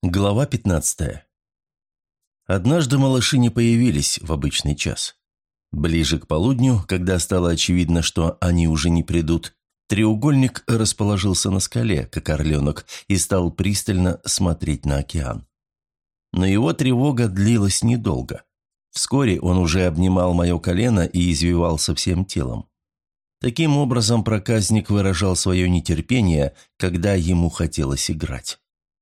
Глава 15. Однажды малыши не появились в обычный час. Ближе к полудню, когда стало очевидно, что они уже не придут, треугольник расположился на скале, как орленок, и стал пристально смотреть на океан. Но его тревога длилась недолго. Вскоре он уже обнимал мое колено и извивался всем телом. Таким образом, проказник выражал свое нетерпение, когда ему хотелось играть.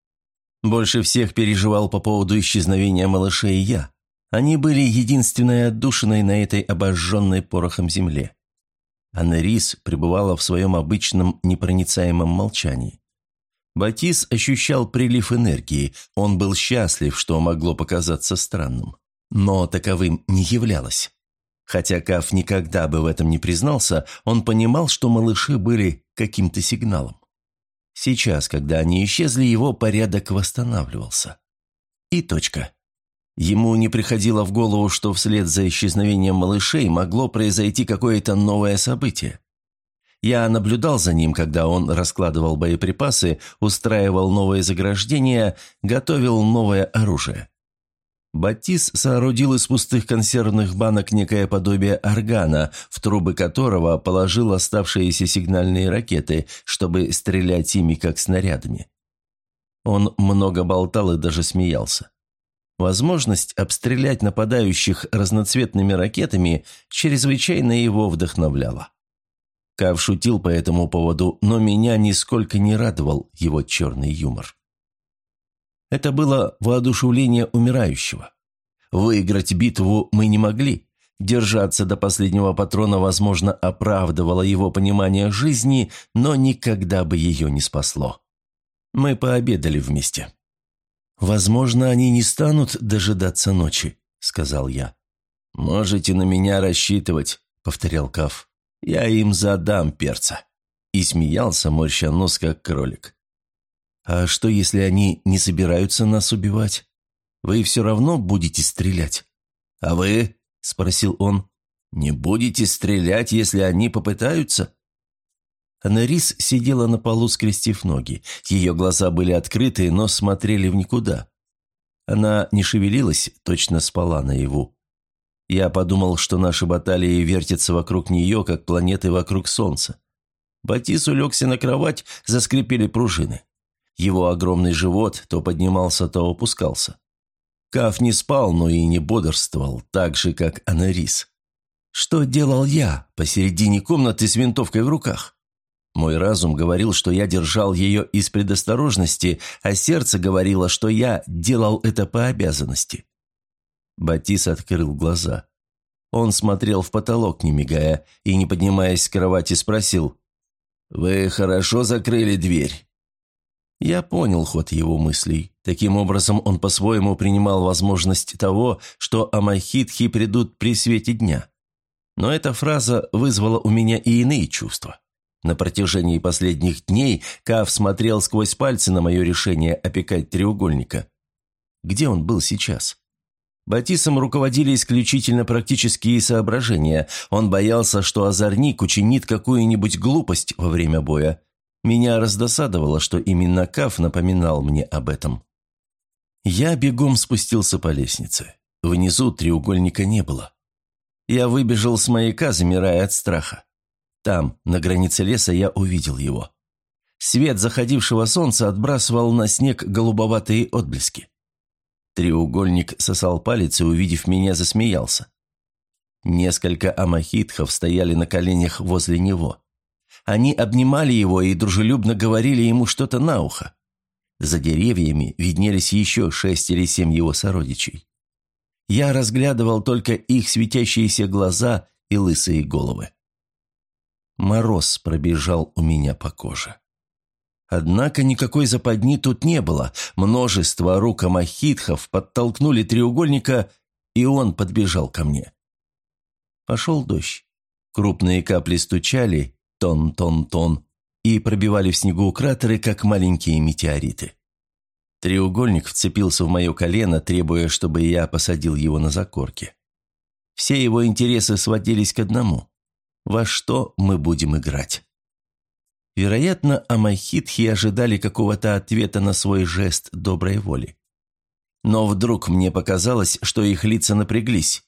Больше всех переживал по поводу исчезновения малышей я. Они были единственной отдушиной на этой обожженной порохом земле. Анерис пребывала в своем обычном непроницаемом молчании. Батис ощущал прилив энергии, он был счастлив, что могло показаться странным. Но таковым не являлось. Хотя Каф никогда бы в этом не признался, он понимал, что малыши были каким-то сигналом. Сейчас, когда они исчезли, его порядок восстанавливался. И точка. Ему не приходило в голову, что вслед за исчезновением малышей могло произойти какое-то новое событие. Я наблюдал за ним, когда он раскладывал боеприпасы, устраивал новые заграждения, готовил новое оружие. Батис соорудил из пустых консервных банок некое подобие органа, в трубы которого положил оставшиеся сигнальные ракеты, чтобы стрелять ими как снарядами. Он много болтал и даже смеялся. Возможность обстрелять нападающих разноцветными ракетами чрезвычайно его вдохновляла. Кав шутил по этому поводу, но меня нисколько не радовал его черный юмор. Это было воодушевление умирающего. Выиграть битву мы не могли. Держаться до последнего патрона, возможно, оправдывало его понимание жизни, но никогда бы ее не спасло. Мы пообедали вместе. «Возможно, они не станут дожидаться ночи», — сказал я. «Можете на меня рассчитывать», — повторял Каф. «Я им задам перца». И смеялся, морща нос, как кролик. «А что, если они не собираются нас убивать? Вы все равно будете стрелять?» «А вы?» – спросил он. «Не будете стрелять, если они попытаются?» Анерис сидела на полу, скрестив ноги. Ее глаза были открыты, но смотрели в никуда. Она не шевелилась, точно спала наяву. Я подумал, что наши баталии вертятся вокруг нее, как планеты вокруг Солнца. Батис улегся на кровать, заскрипели пружины. Его огромный живот то поднимался, то опускался. Каф не спал, но и не бодрствовал, так же, как Анерис. Что делал я посередине комнаты с винтовкой в руках? Мой разум говорил, что я держал ее из предосторожности, а сердце говорило, что я делал это по обязанности. Батис открыл глаза. Он смотрел в потолок, не мигая, и, не поднимаясь с кровати, спросил: «Вы хорошо закрыли дверь?» Я понял ход его мыслей. Таким образом, он по-своему принимал возможность того, что амахитхи придут при свете дня. Но эта фраза вызвала у меня и иные чувства. На протяжении последних дней Каф смотрел сквозь пальцы на мое решение опекать треугольника. Где он был сейчас? Батисом руководили исключительно практические соображения. Он боялся, что озорник учинит какую-нибудь глупость во время боя. Меня раздосадовало, что именно Каф напоминал мне об этом. Я бегом спустился по лестнице. Внизу треугольника не было. Я выбежал с маяка, замирая от страха. Там, на границе леса, я увидел его. Свет заходившего солнца отбрасывал на снег голубоватые отблески. Треугольник сосал палец и, увидев меня, засмеялся. Несколько амахитхов стояли на коленях возле него. Они обнимали его и дружелюбно говорили ему что-то на ухо. За деревьями виднелись еще 6 или 7 его сородичей. Я разглядывал только их светящиеся глаза и лысые головы. Мороз пробежал у меня по коже. Однако никакой западни тут не было. Множество рук амахитхов подтолкнули треугольника, и он подбежал ко мне. Пошел дождь. Крупные капли стучали, тон-тон-тон, и пробивали в снегу кратеры, как маленькие метеориты. Треугольник вцепился в мое колено, требуя, чтобы я посадил его на закорки. Все его интересы сводились к одному – во что мы будем играть. Вероятно, амахитхи ожидали какого-то ответа на свой жест доброй воли. Но вдруг мне показалось, что их лица напряглись.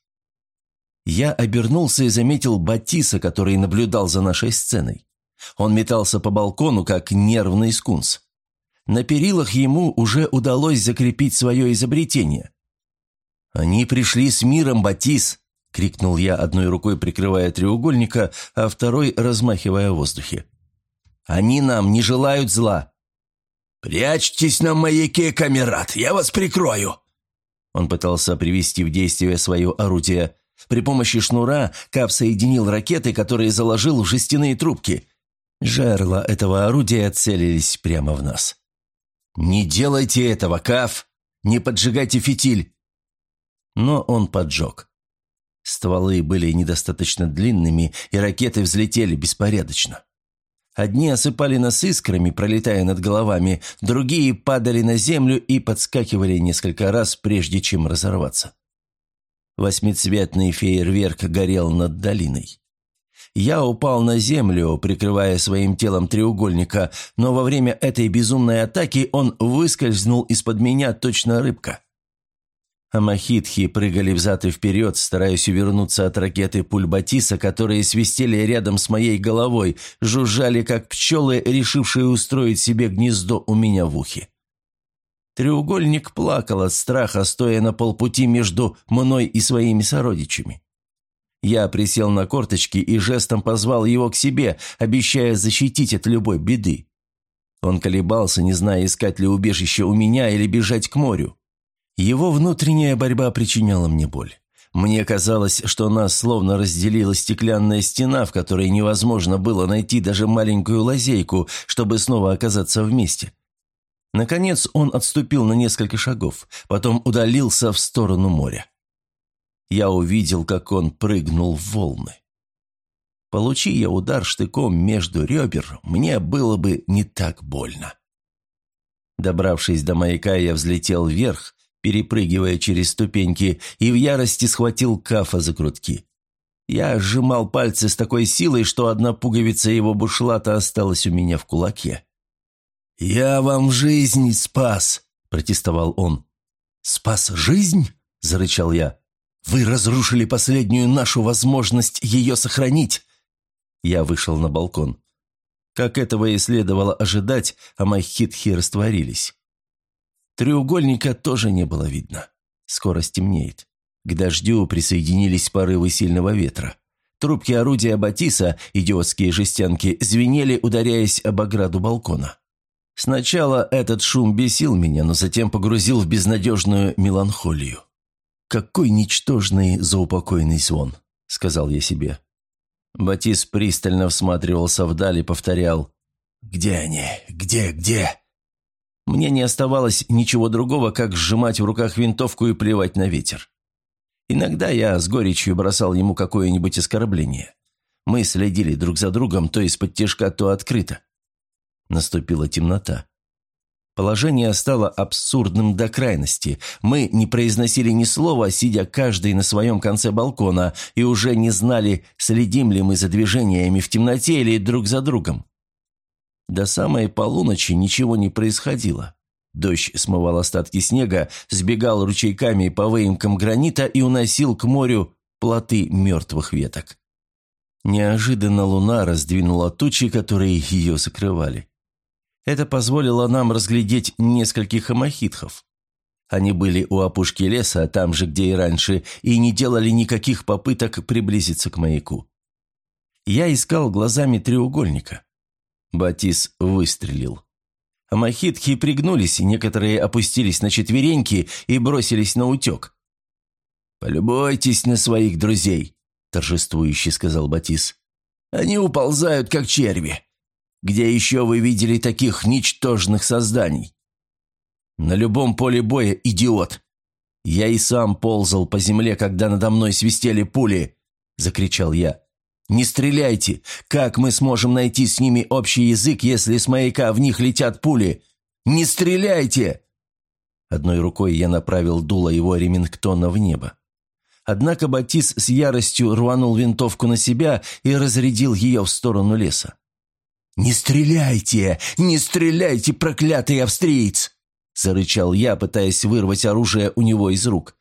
Я обернулся и заметил Батиса, который наблюдал за нашей сценой. Он метался по балкону, как нервный скунс. На перилах ему уже удалось закрепить свое изобретение. «Они пришли с миром, Батис!» — крикнул я, одной рукой прикрывая треугольника, а второй размахивая в воздухе. «Они нам не желают зла!» «Прячьтесь на маяке, камерат, я вас прикрою!» Он пытался привести в действие свое орудие. При помощи шнура Каф соединил ракеты, которые заложил в жестяные трубки. Жерла этого орудия целились прямо в нас. «Не делайте этого, Каф! Не поджигайте фитиль!» Но он поджег. Стволы были недостаточно длинными, и ракеты взлетели беспорядочно. Одни осыпали нас искрами, пролетая над головами, другие падали на землю и подскакивали несколько раз, прежде чем разорваться. Восьмицветный фейерверк горел над долиной. Я упал на землю, прикрывая своим телом треугольника, но во время этой безумной атаки он выскользнул из-под меня точно рыбка. Амахитхи прыгали взад и вперед, стараясь увернуться от ракеты пуль Батиса, которые свистели рядом с моей головой, жужжали, как пчелы, решившие устроить себе гнездо у меня в ухе. Треугольник плакал от страха, стоя на полпути между мной и своими сородичами. Я присел на корточки и жестом позвал его к себе, обещая защитить от любой беды. Он колебался, не зная, искать ли убежище у меня или бежать к морю. Его внутренняя борьба причиняла мне боль. Мне казалось, что нас словно разделила стеклянная стена, в которой невозможно было найти даже маленькую лазейку, чтобы снова оказаться вместе. Наконец он отступил на несколько шагов, потом удалился в сторону моря. Я увидел, как он прыгнул в волны. Получи я удар штыком между ребер, мне было бы не так больно. Добравшись до маяка, я взлетел вверх, перепрыгивая через ступеньки, и в ярости схватил Кафа за грудки. Я сжимал пальцы с такой силой, что одна пуговица его бушлата осталась у меня в кулаке. «Я вам жизнь спас!» – протестовал он. «Спас жизнь?» – зарычал я. «Вы разрушили последнюю нашу возможность ее сохранить!» Я вышел на балкон. Как этого и следовало ожидать, амахитхи растворились. Треугольника тоже не было видно. Скоро стемнеет. К дождю присоединились порывы сильного ветра. Трубки орудия Батиса, идиотские жестянки, звенели, ударяясь об ограду балкона. Сначала этот шум бесил меня, но затем погрузил в безнадежную меланхолию. «Какой ничтожный заупокойный звон», — сказал я себе. Батис пристально всматривался вдаль и повторял: «Где они? Где?» Мне не оставалось ничего другого, как сжимать в руках винтовку и плевать на ветер. Иногда я с горечью бросал ему какое-нибудь оскорбление. Мы следили друг за другом, то исподтишка, то открыто. Наступила темнота. Положение стало абсурдным до крайности. Мы не произносили ни слова, сидя каждый на своем конце балкона, и уже не знали, следим ли мы за движениями в темноте или друг за другом. До самой полуночи ничего не происходило. Дождь смывал остатки снега, сбегал ручейками по выемкам гранита и уносил к морю плоты мертвых веток. Неожиданно луна раздвинула тучи, которые ее закрывали. Это позволило нам разглядеть нескольких амахитхов. Они были у опушки леса, там же, где и раньше, и не делали никаких попыток приблизиться к маяку. Я искал глазами треугольника. Батис выстрелил. Амахитхи пригнулись, и некоторые опустились на четвереньки и бросились на утек. «Полюбуйтесь на своих друзей», – торжествующе сказал Батис. «Они уползают, как черви. Где еще вы видели таких ничтожных созданий?» «На любом поле боя, идиот! Я и сам ползал по земле, когда надо мной свистели пули!» – закричал я. «Не стреляйте! Как мы сможем найти с ними общий язык, если с маяка в них летят пули? Не стреляйте!» Одной рукой я направил дуло его ремингтона в небо. Однако Батис с яростью рванул винтовку на себя и разрядил ее в сторону леса. «Не стреляйте! Не стреляйте, проклятый австриец!» – зарычал я, пытаясь вырвать оружие у него из рук.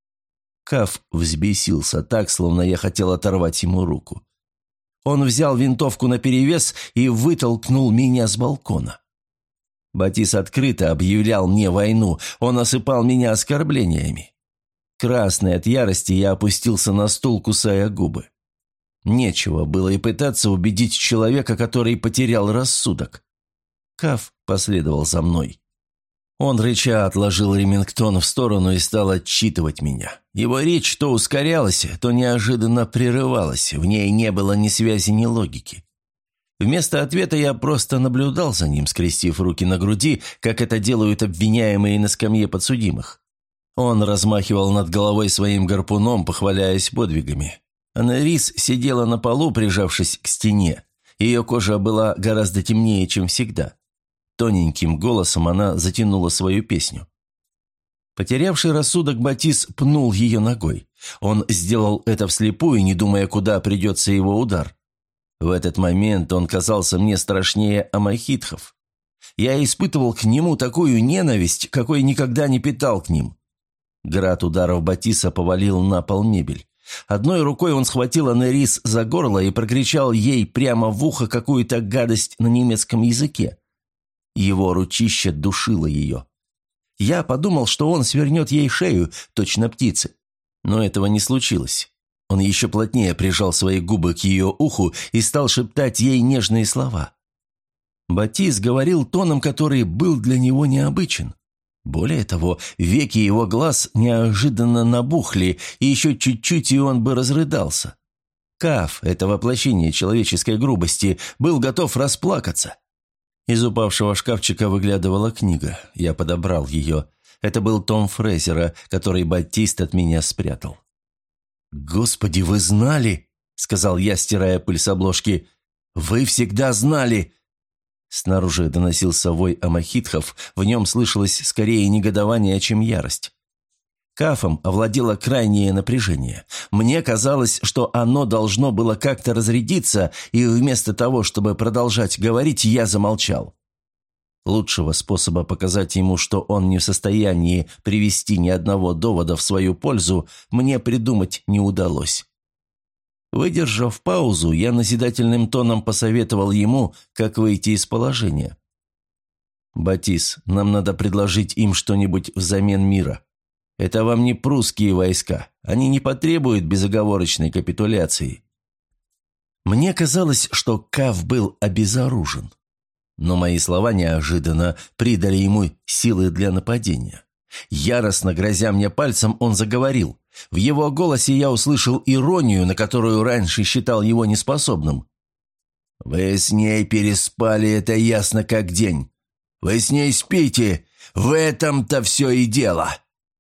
Каф взбесился так, словно я хотел оторвать ему руку. Он взял винтовку наперевес и вытолкнул меня с балкона. Батис открыто объявлял мне войну, он осыпал меня оскорблениями. Красный от ярости, я опустился на стул, кусая губы. Нечего было и пытаться убедить человека, который потерял рассудок. Каф последовал за мной. Он, рыча, отложил ремингтон в сторону и стал отчитывать меня. Его речь то ускорялась, то неожиданно прерывалась, в ней не было ни связи, ни логики. Вместо ответа я просто наблюдал за ним, скрестив руки на груди, как это делают обвиняемые на скамье подсудимых. Он размахивал над головой своим гарпуном, похваляясь подвигами. Анерис сидела на полу, прижавшись к стене. Ее кожа была гораздо темнее, чем всегда. Тоненьким голосом она затянула свою песню. Потерявший рассудок Батис пнул ее ногой. Он сделал это вслепую, не думая, куда придется его удар. В этот момент он казался мне страшнее амахитхов. Я испытывал к нему такую ненависть, какой никогда не питал к ним. Град ударов Батиса повалил на пол мебель. Одной рукой он схватил Анерис за горло и прокричал ей прямо в ухо какую-то гадость на немецком языке. Его ручище душило ее. Я подумал, что он свернет ей шею, точно птицы. Но этого не случилось. Он еще плотнее прижал свои губы к ее уху и стал шептать ей нежные слова. Батис говорил тоном, который был для него необычен. Более того, веки его глаз неожиданно набухли, и еще чуть-чуть, и он бы разрыдался. Каф, это воплощение человеческой грубости, был готов расплакаться. Из упавшего шкафчика выглядывала книга. Я подобрал ее. Это был том Фрезера, который Батист от меня спрятал. «Господи, вы знали?» – сказал я, стирая пыль с обложки. «Вы всегда знали!» Снаружи доносился вой амахитхов, в нем слышалось скорее негодование, чем ярость. Кафом овладело крайнее напряжение. Мне казалось, что оно должно было как-то разрядиться, и вместо того, чтобы продолжать говорить, я замолчал. Лучшего способа показать ему, что он не в состоянии привести ни одного довода в свою пользу, мне придумать не удалось. Выдержав паузу, я назидательным тоном посоветовал ему, как выйти из положения. «Батис, нам надо предложить им что-нибудь взамен мира. Это вам не прусские войска, они не потребуют безоговорочной капитуляции». Мне казалось, что Каф был обезоружен. Но мои слова неожиданно придали ему силы для нападения. Яростно грозя мне пальцем, он заговорил. В его голосе я услышал иронию, на которую раньше считал его неспособным. «Вы с ней переспали, это ясно как день. Вы с ней спите, в этом-то все и дело».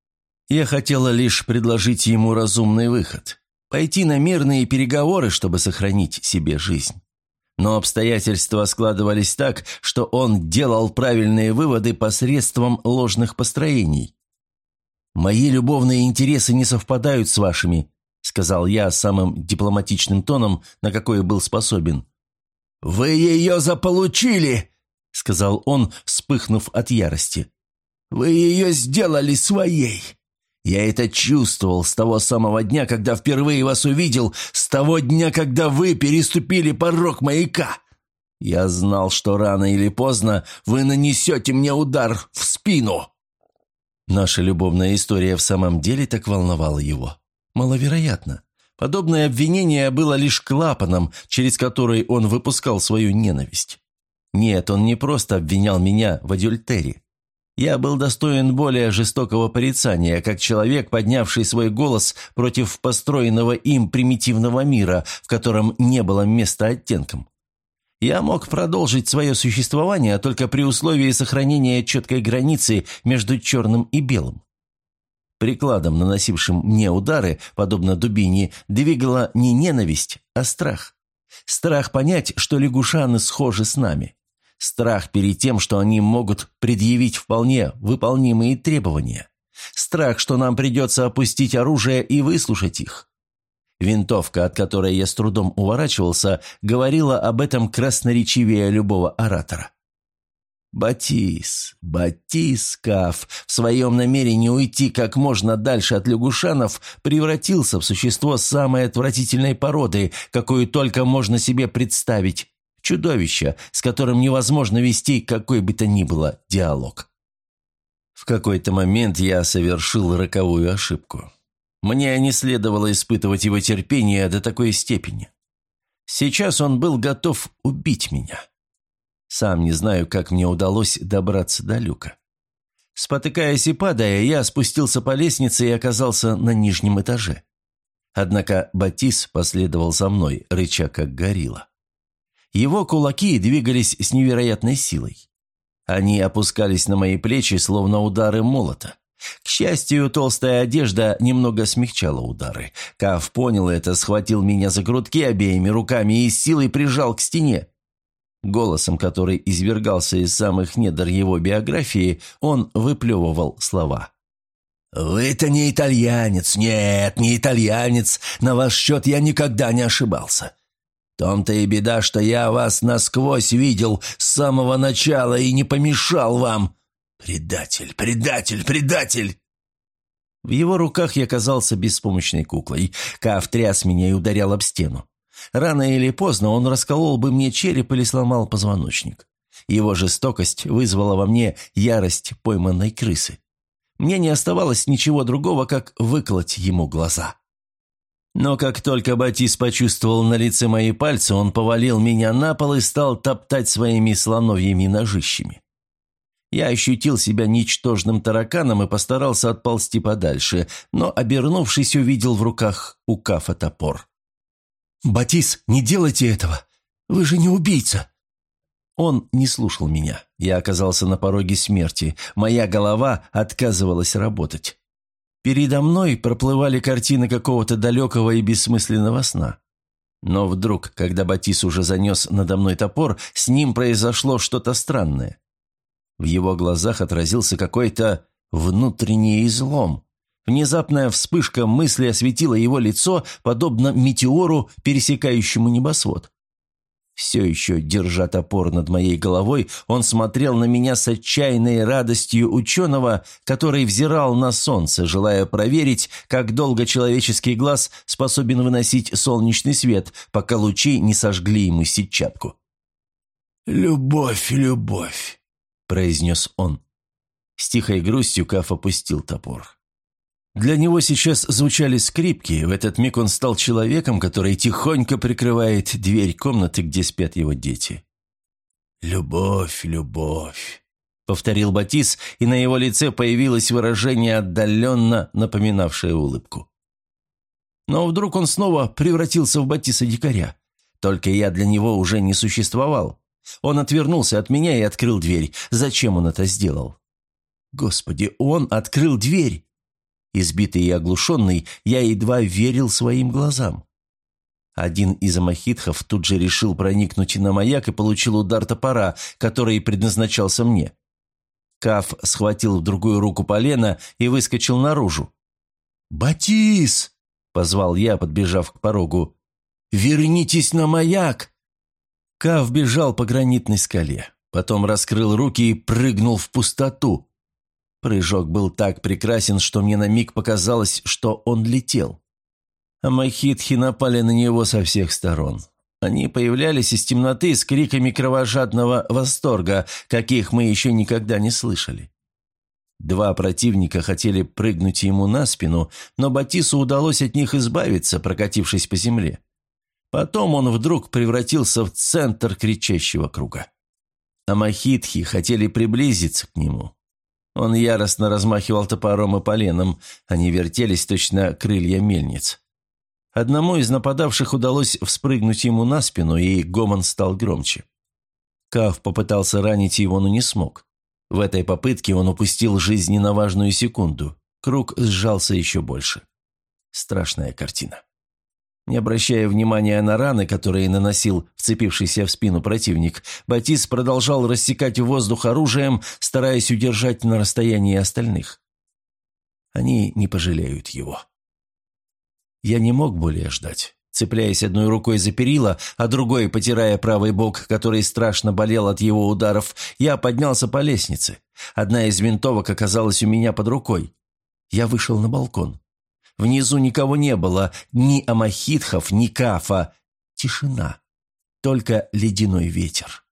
Я хотела лишь предложить ему разумный выход. Пойти на мирные переговоры, чтобы сохранить себе жизнь. Но обстоятельства складывались так, что он делал правильные выводы посредством ложных построений. «Мои любовные интересы не совпадают с вашими», — сказал я самым дипломатичным тоном, на какой был способен. «Вы ее заполучили», — сказал он, вспыхнув от ярости. «Вы ее сделали своей. Я это чувствовал с того самого дня, когда впервые вас увидел, с того дня, когда вы переступили порог маяка. Я знал, что рано или поздно вы нанесете мне удар в спину». Наша любовная история в самом деле так волновала его. Маловероятно. Подобное обвинение было лишь клапаном, через который он выпускал свою ненависть. Нет, он не просто обвинял меня в адюльтере. Я был достоин более жестокого порицания, как человек, поднявший свой голос против построенного им примитивного мира, в котором не было места оттенкам. Я мог продолжить свое существование только при условии сохранения четкой границы между черным и белым. Прикладом, наносившим мне удары, подобно дубине, двигала не ненависть, а страх. Страх понять, что лягушаны схожи с нами. Страх перед тем, что они могут предъявить вполне выполнимые требования. Страх, что нам придется опустить оружие и выслушать их. Винтовка, от которой я с трудом уворачивался, говорила об этом красноречивее любого оратора. Батис, Каф, в своем намерении уйти как можно дальше от лягушанов, превратился в существо самой отвратительной породы, какую только можно себе представить. Чудовище, с которым невозможно вести какой бы то ни было диалог. В какой-то момент я совершил роковую ошибку. Мне не следовало испытывать его терпение до такой степени. Сейчас он был готов убить меня. Сам не знаю, как мне удалось добраться до люка. Спотыкаясь и падая, я спустился по лестнице и оказался на нижнем этаже. Однако Батис последовал за мной, рыча как горилла. Его кулаки двигались с невероятной силой. Они опускались на мои плечи, словно удары молота. К счастью, толстая одежда немного смягчала удары. Каф понял это, схватил меня за грудки обеими руками и с силой прижал к стене. Голосом, который извергался из самых недр его биографии, он выплевывал слова. «Вы-то не итальянец, нет, не итальянец, на ваш счет я никогда не ошибался. В том-то и беда, что я вас насквозь видел с самого начала и не помешал вам. Предатель, предатель, предатель!» В его руках я казался беспомощной куклой. Каф тряс меня и ударял об стену. Рано или поздно он расколол бы мне череп или сломал позвоночник. Его жестокость вызвала во мне ярость пойманной крысы. Мне не оставалось ничего другого, как выколоть ему глаза. Но как только Батис почувствовал на лице мои пальцы, он повалил меня на пол и стал топтать своими слоновьими ножищами. Я ощутил себя ничтожным тараканом и постарался отползти подальше, но, обернувшись, увидел в руках у Кафа топор. «Батис, не делайте этого! Вы же не убийца!» Он не слушал меня. Я оказался на пороге смерти. Моя голова отказывалась работать. Передо мной проплывали картины какого-то далекого и бессмысленного сна. Но вдруг, когда Батис уже занес надо мной топор, с ним произошло что-то странное. В его глазах отразился какой-то внутренний излом. Внезапная вспышка мысли осветила его лицо, подобно метеору, пересекающему небосвод. Все еще, держа топор над моей головой, он смотрел на меня с отчаянной радостью ученого, который взирал на солнце, желая проверить, как долго человеческий глаз способен выносить солнечный свет, пока лучи не сожгли ему сетчатку. «Любовь, любовь», — произнес он. С тихой грустью Каф опустил топор. Для него сейчас звучали скрипки, в этот миг он стал человеком, который тихонько прикрывает дверь комнаты, где спят его дети. «Любовь, любовь», — повторил Батис, и на его лице появилось выражение, отдаленно напоминавшее улыбку. Но вдруг он снова превратился в Батиса-дикаря. Только я для него уже не существовал. Он отвернулся от меня и открыл дверь. Зачем он это сделал? Господи, он открыл дверь! Избитый и оглушенный, я едва верил своим глазам. Один из амахитхов тут же решил проникнуть на маяк и получил удар топора, который предназначался мне. Каф схватил в другую руку полено и выскочил наружу. «Батис!» — позвал я, подбежав к порогу. «Вернитесь на маяк!» Каф бежал по гранитной скале, потом раскрыл руки и прыгнул в пустоту. Прыжок был так прекрасен, что мне на миг показалось, что он летел. Амахитхи напали на него со всех сторон. Они появлялись из темноты с криками кровожадного восторга, каких мы еще никогда не слышали. Два противника хотели прыгнуть ему на спину, но Батису удалось от них избавиться, прокатившись по земле. Потом он вдруг превратился в центр кричащего круга. Амахитхи хотели приблизиться к нему. Он яростно размахивал топором и поленом, они вертелись точно крылья мельниц. Одному из нападавших удалось вспрыгнуть ему на спину, и гомон стал громче. Каф попытался ранить его, но не смог. В этой попытке он упустил жизненно важную секунду. Круг сжался еще больше. Страшная картина. Не обращая внимания на раны, которые наносил вцепившийся в спину противник, Батис продолжал рассекать воздух оружием, стараясь удержать на расстоянии остальных. Они не пожалеют его. Я не мог более ждать. Цепляясь одной рукой за перила, а другой, потирая правый бок, который страшно болел от его ударов, я поднялся по лестнице. Одна из винтовок оказалась у меня под рукой. Я вышел на балкон. Внизу никого не было, ни амахитхов, ни кафа. Тишина. Только ледяной ветер.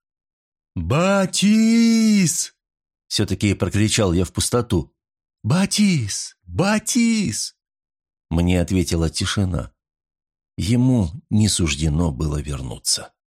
«Батис!» — все-таки прокричал я в пустоту. «Батис! Батис!» Мне ответила тишина. Ему не суждено было вернуться.